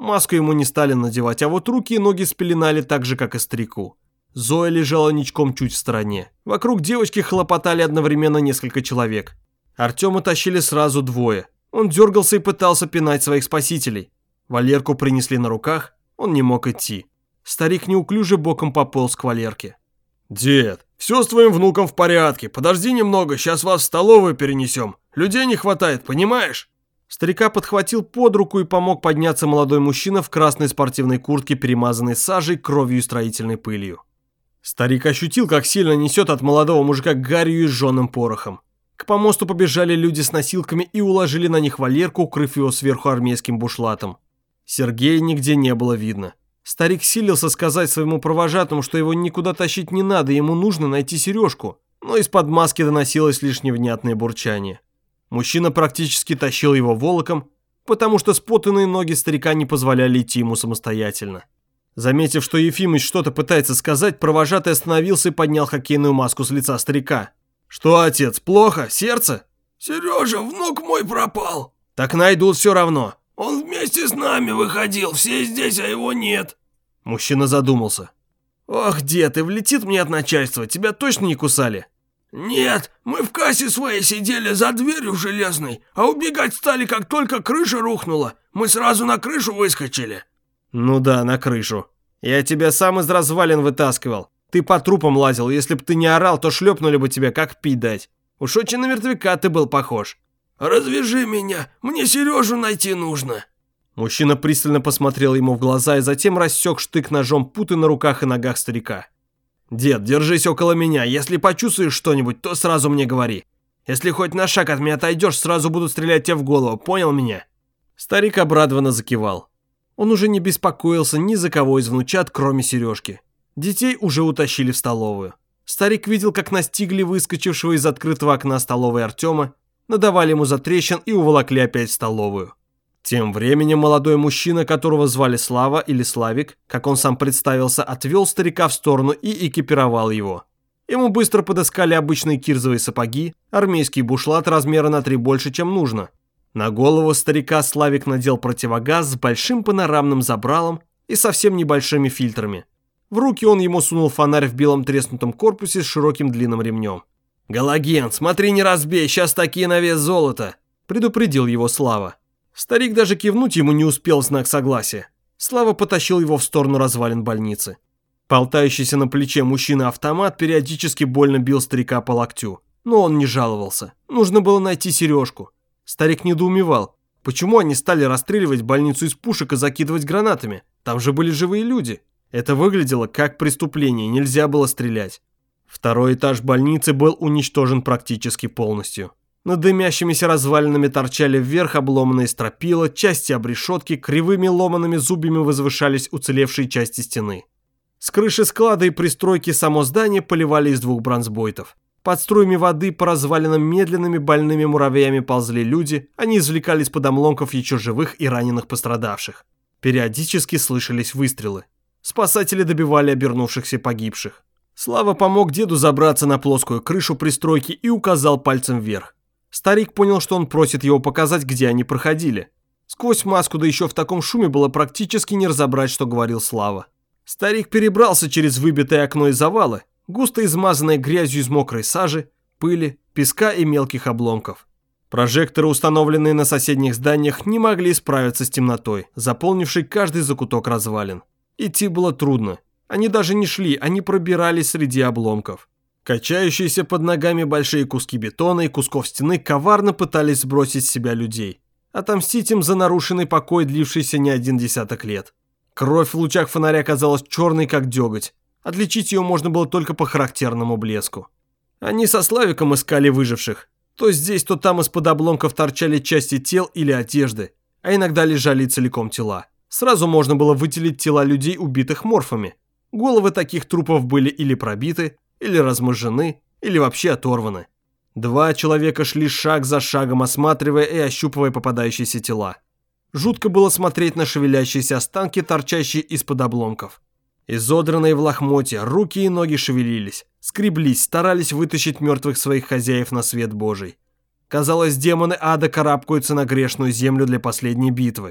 Маску ему не стали надевать, а вот руки и ноги спеленали так же, как и старику. Зоя лежала ничком чуть в стороне. Вокруг девочки хлопотали одновременно несколько человек. Артема тащили сразу двое. Он дергался и пытался пинать своих спасителей. Валерку принесли на руках, он не мог идти. Старик неуклюже боком пополз к Валерке. «Дед, все с твоим внуком в порядке. Подожди немного, сейчас вас в столовую перенесем. Людей не хватает, понимаешь?» Старика подхватил под руку и помог подняться молодой мужчина в красной спортивной куртке, перемазанной сажей, кровью и строительной пылью. Старик ощутил, как сильно несет от молодого мужика гарью и сжженным порохом. К помосту побежали люди с носилками и уложили на них Валерку, укрыв его сверху армейским бушлатом. Сергея нигде не было видно. Старик силился сказать своему провожатому, что его никуда тащить не надо, ему нужно найти Сережку, но из-под маски доносилось лишь невнятное бурчание. Мужчина практически тащил его волоком, потому что спутанные ноги старика не позволяли идти ему самостоятельно. Заметив, что Ефимыч что-то пытается сказать, провожатый остановился и поднял хоккейную маску с лица старика. «Что, отец, плохо? Сердце?» «Сережа, внук мой пропал». «Так найдут все равно». «Он вместе с нами выходил, все здесь, а его нет». Мужчина задумался. «Ох, дед, и влетит мне от начальства, тебя точно не кусали?» «Нет, мы в кассе своей сидели за дверью железной, а убегать стали, как только крыша рухнула. Мы сразу на крышу выскочили». «Ну да, на крышу. Я тебя сам из развалин вытаскивал. Ты по трупам лазил, если бы ты не орал, то шлепнули бы тебя, как пить дать. Уж очень на мертвяка ты был похож». «Развяжи меня, мне Сережу найти нужно». Мужчина пристально посмотрел ему в глаза и затем рассек штык ножом путы на руках и ногах старика. «Дед, держись около меня, если почувствуешь что-нибудь, то сразу мне говори. Если хоть на шаг от меня отойдешь, сразу буду стрелять тебе в голову, понял меня?» Старик обрадованно закивал. Он уже не беспокоился ни за кого из внучат, кроме Сережки. Детей уже утащили в столовую. Старик видел, как настигли выскочившего из открытого окна столовой Артема, надавали ему затрещин и уволокли опять в столовую. Тем временем молодой мужчина, которого звали Слава или Славик, как он сам представился, отвел старика в сторону и экипировал его. Ему быстро подыскали обычные кирзовые сапоги, армейский бушлат размера на три больше, чем нужно. На голову старика Славик надел противогаз с большим панорамным забралом и совсем небольшими фильтрами. В руки он ему сунул фонарь в белом треснутом корпусе с широким длинным ремнем. «Галоген, смотри, не разбей, сейчас такие на вес золота», – предупредил его Слава. Старик даже кивнуть ему не успел в знак согласия. Слава потащил его в сторону развалин больницы. Болтающийся на плече мужчина-автомат периодически больно бил старика по локтю, но он не жаловался. Нужно было найти Сережку. Старик недоумевал, почему они стали расстреливать больницу из пушек и закидывать гранатами. Там же были живые люди. Это выглядело как преступление, нельзя было стрелять. Второй этаж больницы был уничтожен практически полностью. Над дымящимися развалинами торчали вверх обломанные стропила, части обрешетки, кривыми ломаными зубьями возвышались уцелевшие части стены. С крыши склада и пристройки само здание поливали из двух бронзбойтов. Под струями воды по развалинам медленными больными муравьями ползли люди, они извлекали из-под обломков еще живых и раненых пострадавших. Периодически слышались выстрелы. Спасатели добивали обернувшихся погибших. Слава помог деду забраться на плоскую крышу пристройки и указал пальцем вверх. Старик понял, что он просит его показать, где они проходили. Сквозь маску, да еще в таком шуме, было практически не разобрать, что говорил Слава. Старик перебрался через выбитое окно и завалы, густо измазанное грязью из мокрой сажи, пыли, песка и мелких обломков. Прожекторы, установленные на соседних зданиях, не могли справиться с темнотой, заполнившей каждый закуток развалин. Идти было трудно. Они даже не шли, они пробирались среди обломков. Качающиеся под ногами большие куски бетона и кусков стены коварно пытались сбросить с себя людей. Отомстить им за нарушенный покой, длившийся не один десяток лет. Кровь в лучах фонаря казалась черной, как деготь. Отличить ее можно было только по характерному блеску. Они со Славиком искали выживших. То здесь, то там из-под обломков торчали части тел или одежды, а иногда лежали целиком тела. Сразу можно было выделить тела людей, убитых морфами. Головы таких трупов были или пробиты, или размозжены, или вообще оторваны. Два человека шли шаг за шагом, осматривая и ощупывая попадающиеся тела. Жутко было смотреть на шевелящиеся останки, торчащие из-под обломков. Изодранные в лохмотья, руки и ноги шевелились, скреблись, старались вытащить мертвых своих хозяев на свет Божий. Казалось, демоны ада карабкаются на грешную землю для последней битвы.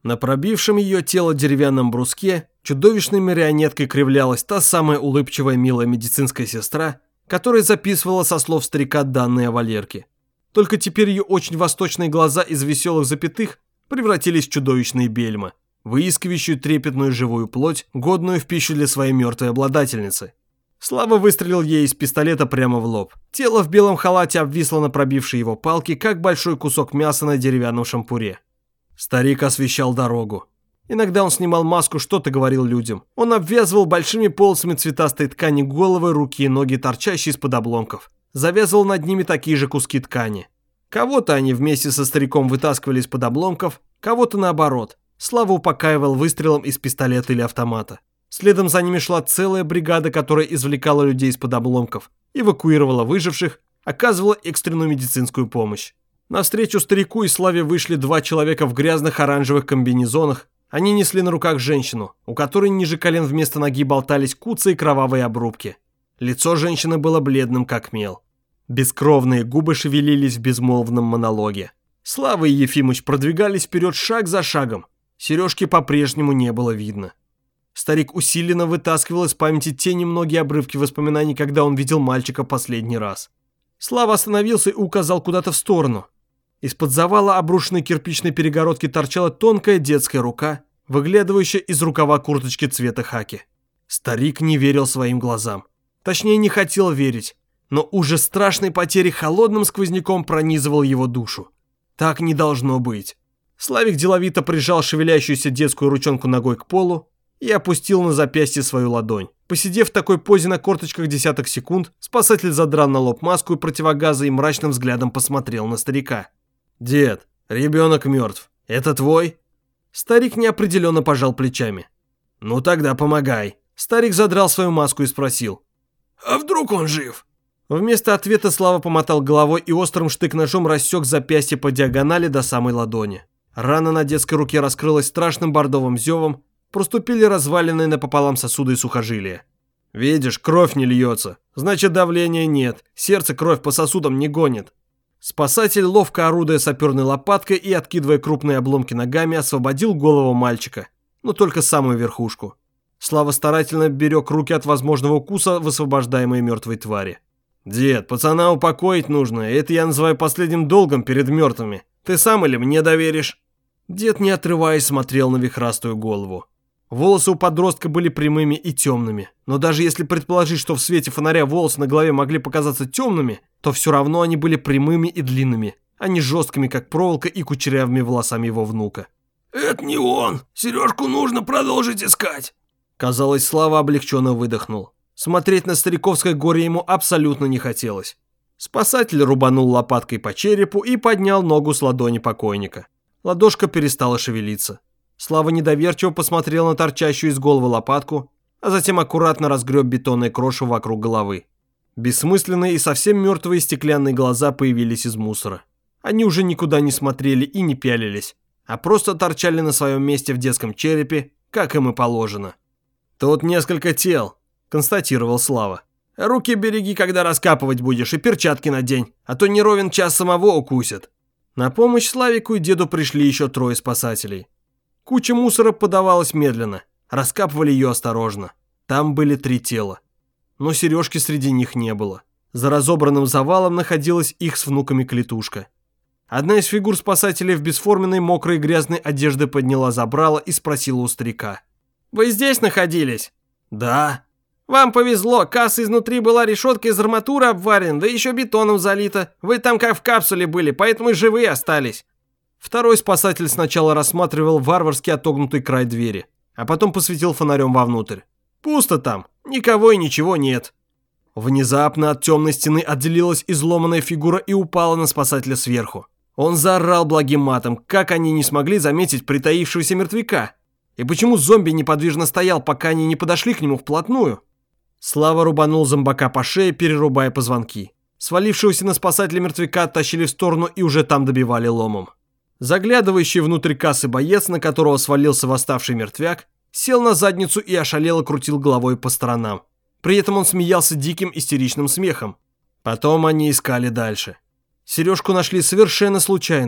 На пробившем ее тело деревянном бруске чудовищной марионеткой кривлялась та самая улыбчивая милая медицинская сестра, которая записывала со слов старика данные о Валерке. Только теперь ее очень восточные глаза из веселых запятых превратились в чудовищные бельма, выискивающую трепетную живую плоть, годную в пищу для своей мертвой обладательницы. Слава выстрелил ей из пистолета прямо в лоб. Тело в белом халате обвисло на пробившей его палке, как большой кусок мяса на деревянном шампуре. Старик освещал дорогу. Иногда он снимал маску, что-то говорил людям. Он обвязывал большими полосами цветастой ткани головы, руки и ноги, торчащие из-под обломков. Завязывал над ними такие же куски ткани. Кого-то они вместе со стариком вытаскивали из-под обломков, кого-то наоборот. Слава упокаивал выстрелом из пистолета или автомата. Следом за ними шла целая бригада, которая извлекала людей из-под обломков, эвакуировала выживших, оказывала экстренную медицинскую помощь. Навстречу старику и Славе вышли два человека в грязных оранжевых комбинезонах. Они несли на руках женщину, у которой ниже колен вместо ноги болтались куцые кровавые обрубки. Лицо женщины было бледным, как мел. Бескровные губы шевелились в безмолвном монологе. Слава и Ефимыч продвигались вперед шаг за шагом. Сережки по-прежнему не было видно. Старик усиленно вытаскивал из памяти те немногие обрывки воспоминаний, когда он видел мальчика последний раз. Слава остановился и указал куда-то в сторону. Из-под завала обрушенной кирпичной перегородки торчала тонкая детская рука, выглядывающая из рукава курточки цвета хаки. Старик не верил своим глазам. Точнее, не хотел верить, но ужас страшной потери холодным сквозняком пронизывал его душу. Так не должно быть. Славик деловито прижал шевелящуюся детскую ручонку ногой к полу и опустил на запястье свою ладонь. Посидев в такой позе на корточках десяток секунд, спасатель задрал на лоб маску и противогаза и мрачным взглядом посмотрел на старика. «Дед, ребенок мертв. Это твой?» Старик неопределенно пожал плечами. «Ну тогда помогай». Старик задрал свою маску и спросил. «А вдруг он жив?» Вместо ответа Слава помотал головой и острым штык-ножом рассек запястье по диагонали до самой ладони. Рана на детской руке раскрылась страшным бордовым зевом, проступили разваленные напополам сосуды и сухожилия. «Видишь, кровь не льется. Значит, давления нет. Сердце кровь по сосудам не гонит». Спасатель, ловко орудуя саперной лопаткой и откидывая крупные обломки ногами, освободил голову мальчика, но только самую верхушку. Слава старательно берег руки от возможного укуса высвобождаемой мертвой твари. «Дед, пацана упокоить нужно, это я называю последним долгом перед мертвыми. Ты сам или мне доверишь?» Дед, не отрываясь, смотрел на вихрастую голову. Волосы у подростка были прямыми и темными, но даже если предположить, что в свете фонаря волосы на голове могли показаться темными, то все равно они были прямыми и длинными, а не жесткими, как проволока, и кучерявыми волосами его внука. «Это не он! Сережку нужно продолжить искать!» Казалось, Слава облегченно выдохнул. Смотреть на стариковское горе ему абсолютно не хотелось. Спасатель рубанул лопаткой по черепу и поднял ногу с ладони покойника. Ладошка перестала шевелиться. Слава недоверчиво посмотрел на торчащую из головы лопатку, а затем аккуратно разгреб бетонное крошево вокруг головы. Бессмысленные и совсем мертвые стеклянные глаза появились из мусора. Они уже никуда не смотрели и не пялились, а просто торчали на своем месте в детском черепе, как им и положено. «Тут несколько тел», — констатировал Слава. «Руки береги, когда раскапывать будешь, и перчатки надень, а то не ровен час самого укусят». На помощь Славику и деду пришли еще трое спасателей. Куча мусора подавалась медленно, раскапывали ее осторожно. Там были три тела. Но Сережки среди них не было. За разобранным завалом находилась их с внуками клетушка. Одна из фигур спасателей в бесформенной мокрой грязной одежде подняла забрало и спросила у старика. «Вы здесь находились?» «Да». «Вам повезло, касса изнутри была решеткой из арматуры обварена, да еще бетоном залита. Вы там как в капсуле были, поэтому и живые остались». Второй спасатель сначала рассматривал варварски отогнутый край двери, а потом посветил фонарем вовнутрь. «Пусто там, никого и ничего нет». Внезапно от темной стены отделилась изломанная фигура и упала на спасателя сверху. Он заорал благим матом, как они не смогли заметить притаившегося мертвяка. И почему зомби неподвижно стоял, пока они не подошли к нему вплотную? Слава рубанул зомбака по шее, перерубая позвонки. Свалившегося на спасателя мертвяка оттащили в сторону и уже там добивали ломом. Заглядывающий внутрь кассы боец, на которого свалился восставший мертвяк, сел на задницу и ошалело крутил головой по сторонам. При этом он смеялся диким истеричным смехом. Потом они искали дальше. Сережку нашли совершенно случайно.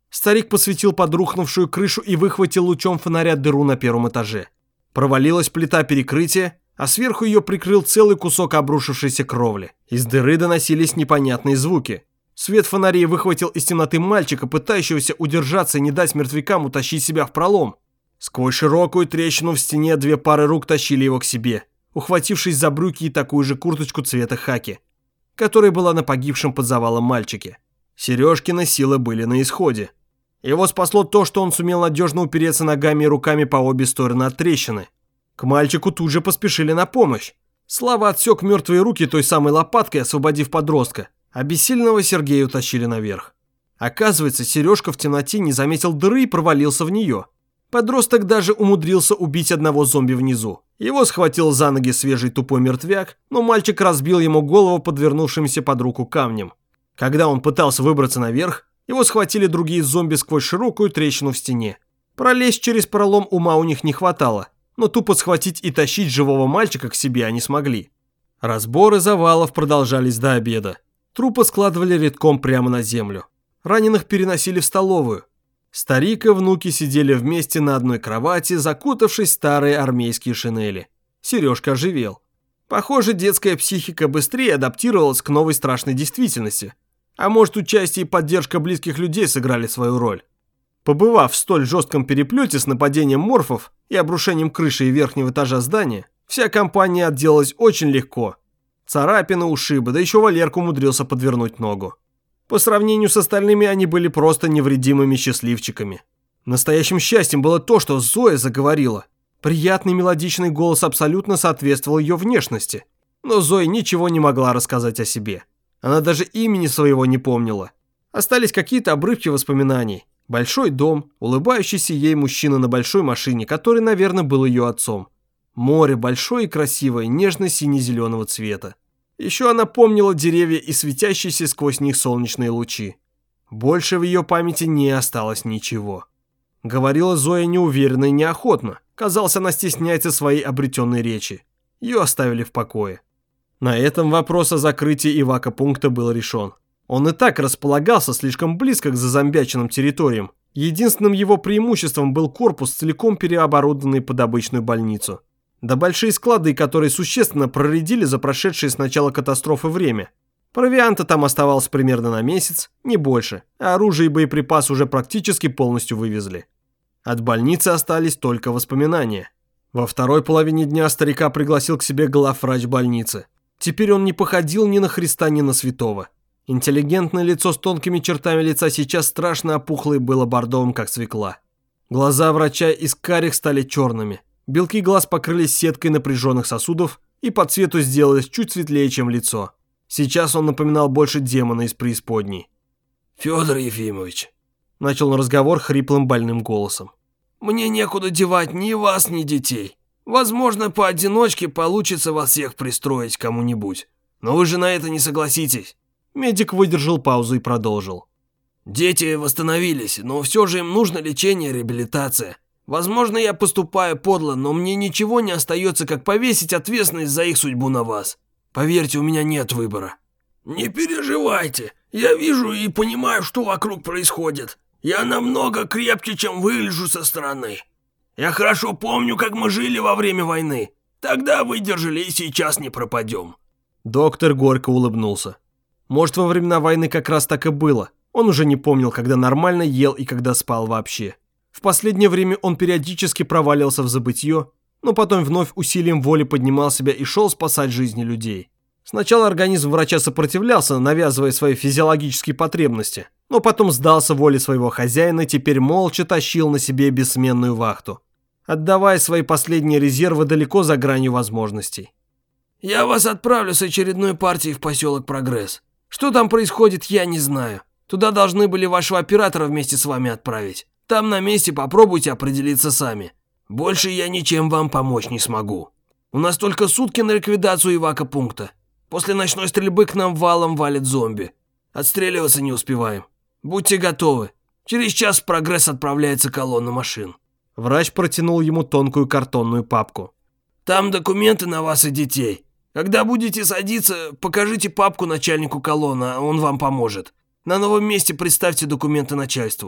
Старик посветил под рухнувшую крышу и выхватил лучом фонаря дыру на первом этаже. Провалилась плита перекрытия, а сверху ее прикрыл целый кусок обрушившейся кровли. Из дыры доносились непонятные звуки. Свет фонарей выхватил из темноты мальчика, пытающегося удержаться и не дать мертвякам утащить себя в пролом. Сквозь широкую трещину в стене две пары рук тащили его к себе, ухватившись за брюки и такую же курточку цвета хаки, которая была на погибшем под завалом мальчике. Сережкины силы были на исходе. Его спасло то, что он сумел надежно упереться ногами и руками по обе стороны от трещины. К мальчику тут же поспешили на помощь. Слава отсек мертвые руки той самой лопаткой, освободив подростка, а бессильного Сергея утащили наверх. Оказывается, Сережка в темноте не заметил дыры и провалился в нее. Подросток даже умудрился убить одного зомби внизу. Его схватил за ноги свежий тупой мертвяк, но мальчик разбил ему голову подвернувшимся под руку камнем. Когда он пытался выбраться наверх, его схватили другие зомби сквозь широкую трещину в стене. Пролезть через пролом ума у них не хватало, но тупо схватить и тащить живого мальчика к себе они смогли. Разборы завалов продолжались до обеда. Трупы складывали редком прямо на землю. Раненых переносили в столовую. Старик и внуки сидели вместе на одной кровати, закутавшись в старые армейские шинели. Сережка оживел. Похоже, детская психика быстрее адаптировалась к новой страшной действительности. А может, участие и поддержка близких людей сыграли свою роль. Побывав в столь жестком переплете с нападением морфов и обрушением крыши и верхнего этажа здания, вся компания отделалась очень легко. Царапины, ушибы, да еще Валерка умудрился подвернуть ногу. По сравнению с остальными они были просто невредимыми счастливчиками. Настоящим счастьем было то, что Зоя заговорила. Приятный мелодичный голос абсолютно соответствовал ее внешности. Но Зоя ничего не могла рассказать о себе. Она даже имени своего не помнила. Остались какие-то обрывки воспоминаний. Большой дом, улыбающийся ей мужчина на большой машине, который, наверное, был ее отцом. Море большое и красивое, нежно-сине-зеленого цвета. Еще она помнила деревья и светящиеся сквозь них солнечные лучи. Больше в ее памяти не осталось ничего. Говорила Зоя неуверенно и неохотно. Казалось, она стесняется своей обретенной речи. Ее оставили в покое. На этом вопрос о закрытии ивакопункта был решен. Он и так располагался слишком близко к зазомбяченным территориям. Единственным его преимуществом был корпус, целиком переоборудованный под обычную больницу. Да большие склады, которые существенно проредили за прошедшее с начала катастрофы время. Провианта там оставалось примерно на месяц, не больше, а оружие и боеприпасы уже практически полностью вывезли. От больницы остались только воспоминания. Во второй половине дня старика пригласил к себе главврач больницы. Теперь он не походил ни на Христа, ни на святого. Интеллигентное лицо с тонкими чертами лица сейчас страшно опухло и было бордовым, как свекла. Глаза врача из карих стали черными. Белки глаз покрылись сеткой напряженных сосудов и по цвету сделались чуть светлее, чем лицо. Сейчас он напоминал больше демона из преисподней. «Федор Ефимович», — начал он разговор хриплым больным голосом, — «мне некуда девать ни вас, ни детей. Возможно, поодиночке получится вас всех пристроить кому-нибудь. Но вы же на это не согласитесь». Медик выдержал паузу и продолжил. «Дети восстановились, но все же им нужно лечение и реабилитация. Возможно, я поступаю подло, но мне ничего не остается, как повесить ответственность за их судьбу на вас. Поверьте, у меня нет выбора». «Не переживайте. Я вижу и понимаю, что вокруг происходит. Я намного крепче, чем выгляжу со стороны. Я хорошо помню, как мы жили во время войны. Тогда выдержали и сейчас не пропадем». Доктор горько улыбнулся. Может, во времена войны как раз так и было. Он уже не помнил, когда нормально ел и когда спал вообще. В последнее время он периодически проваливался в забытье, но потом вновь усилием воли поднимал себя и шел спасать жизни людей. Сначала организм врача сопротивлялся, навязывая свои физиологические потребности, но потом сдался воле своего хозяина и теперь молча тащил на себе бессменную вахту, отдавая свои последние резервы далеко за гранью возможностей. «Я вас отправлю с очередной партией в поселок Прогресс. Что там происходит, я не знаю. Туда должны были вашего оператора вместе с вами отправить. Там на месте попробуйте определиться сами. Больше я ничем вам помочь не смогу. У нас только сутки на ликвидацию ивакопункта. После ночной стрельбы к нам валом валят зомби. Отстреливаться не успеваем. Будьте готовы. Через час в Прогресс отправляется колонна машин». Врач протянул ему тонкую картонную папку. «Там документы на вас и детей. Когда будете садиться, покажите папку начальнику колонны, он вам поможет. На новом месте представьте документы начальству.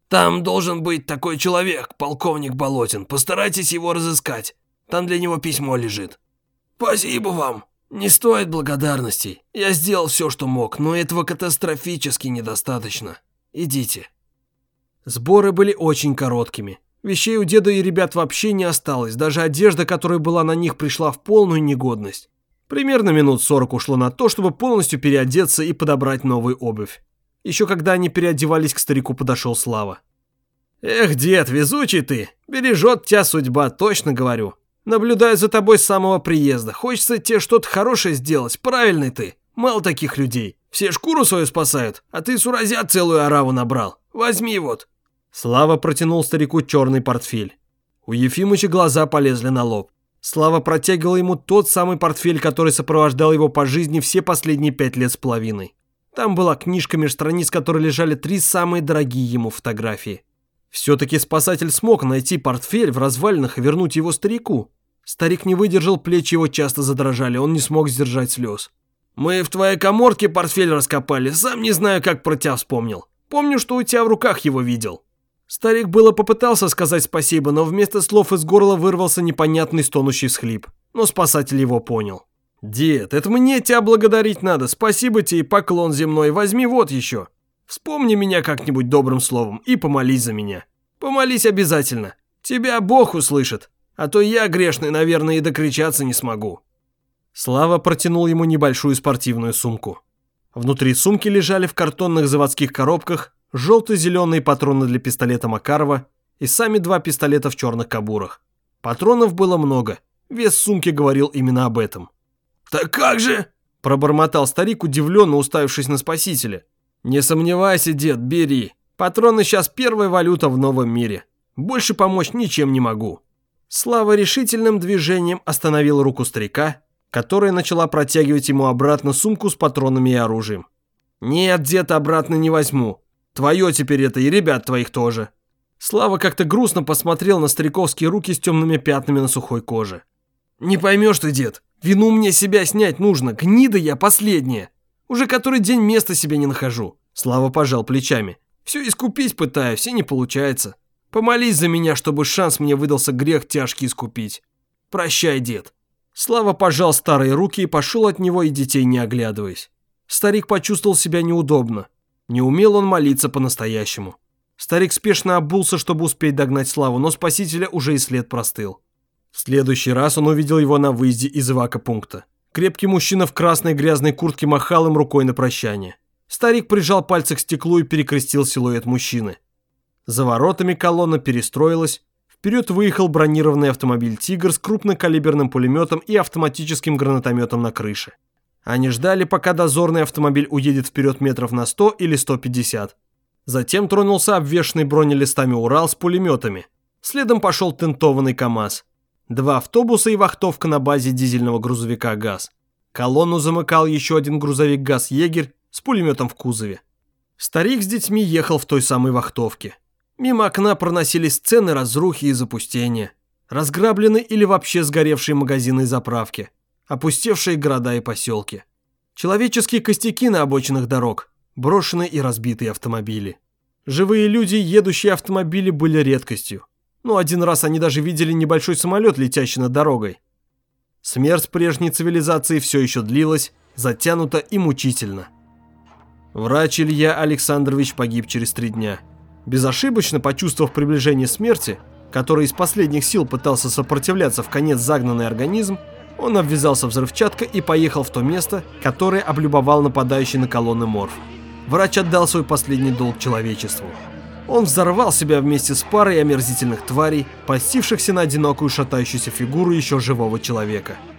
Там должен быть такой человек, полковник Болотин. Постарайтесь его разыскать. Там для него письмо лежит. Спасибо вам. Не стоит благодарностей. Я сделал все, что мог, но этого катастрофически недостаточно. Идите. Сборы были очень короткими. Вещей у деда и ребят вообще не осталось. Даже одежда, которая была на них, пришла в полную негодность. Примерно минут сорок ушло на то, чтобы полностью переодеться и подобрать новую обувь. Еще когда они переодевались, к старику подошел Слава. «Эх, дед, везучий ты! Бережет тебя судьба, точно говорю. Наблюдаю за тобой с самого приезда. Хочется тебе что-то хорошее сделать, правильный ты. Мало таких людей. Все шкуру свою спасают, а ты суразя целую ораву набрал. Возьми вот». Слава протянул старику черный портфель. У Ефимыча глаза полезли на лоб. Слава протягивал ему тот самый портфель, который сопровождал его по жизни все последние пять лет с половиной. Там была книжка, меж страниц которой лежали три самые дорогие ему фотографии. Все-таки спасатель смог найти портфель в развалинах и вернуть его старику. Старик не выдержал, плечи его часто задрожали, он не смог сдержать слез. «Мы в твоей каморке портфель раскопали, сам не знаю, как про тебя вспомнил. Помню, что у тебя в руках его видел». Старик было попытался сказать спасибо, но вместо слов из горла вырвался непонятный стонущий всхлип. Но спасатель его понял. «Дед, это мне тебя благодарить надо, спасибо тебе и поклон земной, возьми вот еще. Вспомни меня как-нибудь добрым словом и помолись за меня. Помолись обязательно, тебя Бог услышит, а то я, грешный, наверное, и докричаться не смогу». Слава протянул ему небольшую спортивную сумку. Внутри сумки лежали в картонных заводских коробках желто-зеленые патроны для пистолета Макарова и сами два пистолета в черных кобурах. Патронов было много, вес сумки говорил именно об этом. «Так как же?» – пробормотал старик, удивленно уставившись на спасителя. «Не сомневайся, дед, бери. Патроны сейчас первая валюта в новом мире. Больше помочь ничем не могу». Слава решительным движением остановил руку старика, которая начала протягивать ему обратно сумку с патронами и оружием. «Нет, дед, обратно не возьму. Твое теперь это и ребят твоих тоже». Слава как-то грустно посмотрел на стариковские руки с темными пятнами на сухой коже. «Не поймешь ты, дед. Вину мне себя снять нужно, гнида я последняя. Уже который день места себе не нахожу». Слава пожал плечами. «Все искупить пытаюсь, и не получается. Помолись за меня, чтобы шанс мне выдался грех тяжкий искупить. Прощай, дед». Слава пожал старые руки и пошел от него и детей не оглядываясь. Старик почувствовал себя неудобно. Не умел он молиться по-настоящему. Старик спешно обулся, чтобы успеть догнать Славу, но спасителя уже и след простыл. В следующий раз он увидел его на выезде из эвакопункта. Крепкий мужчина в красной грязной куртке махал им рукой на прощание. Старик прижал пальцы к стеклу и перекрестил силуэт мужчины. За воротами колонна перестроилась. Вперед выехал бронированный автомобиль «Тигр» с крупнокалиберным пулеметом и автоматическим гранатометом на крыше. Они ждали, пока дозорный автомобиль уедет вперед метров на сто или сто пятьдесят. Затем тронулся обвешанный бронелистами «Урал» с пулеметами. Следом пошел тентованный КАМАЗ. Два автобуса и вахтовка на базе дизельного грузовика «ГАЗ». Колонну замыкал еще один грузовик «ГАЗ-Егерь» с пулеметом в кузове. Старик с детьми ехал в той самой вахтовке. Мимо окна проносились сцены разрухи и запустения. Разграблены или вообще сгоревшие магазины и заправки. Опустевшие города и поселки. Человеческие костяки на обочинах дорог. Брошенные и разбитые автомобили. Живые люди, едущие автомобили, были редкостью. Но один раз они даже видели небольшой самолет, летящий над дорогой. Смерть прежней цивилизации все еще длилась, затянуто и мучительно. Врач Илья Александрович погиб через три дня. Безошибочно почувствовав приближение смерти, который из последних сил пытался сопротивляться в конец загнанный организм, он обвязался взрывчаткой и поехал в то место, которое облюбовал нападающий на колонны морф. Врач отдал свой последний долг человечеству. Он взорвал себя вместе с парой омерзительных тварей, постившихся на одинокую шатающуюся фигуру еще живого человека.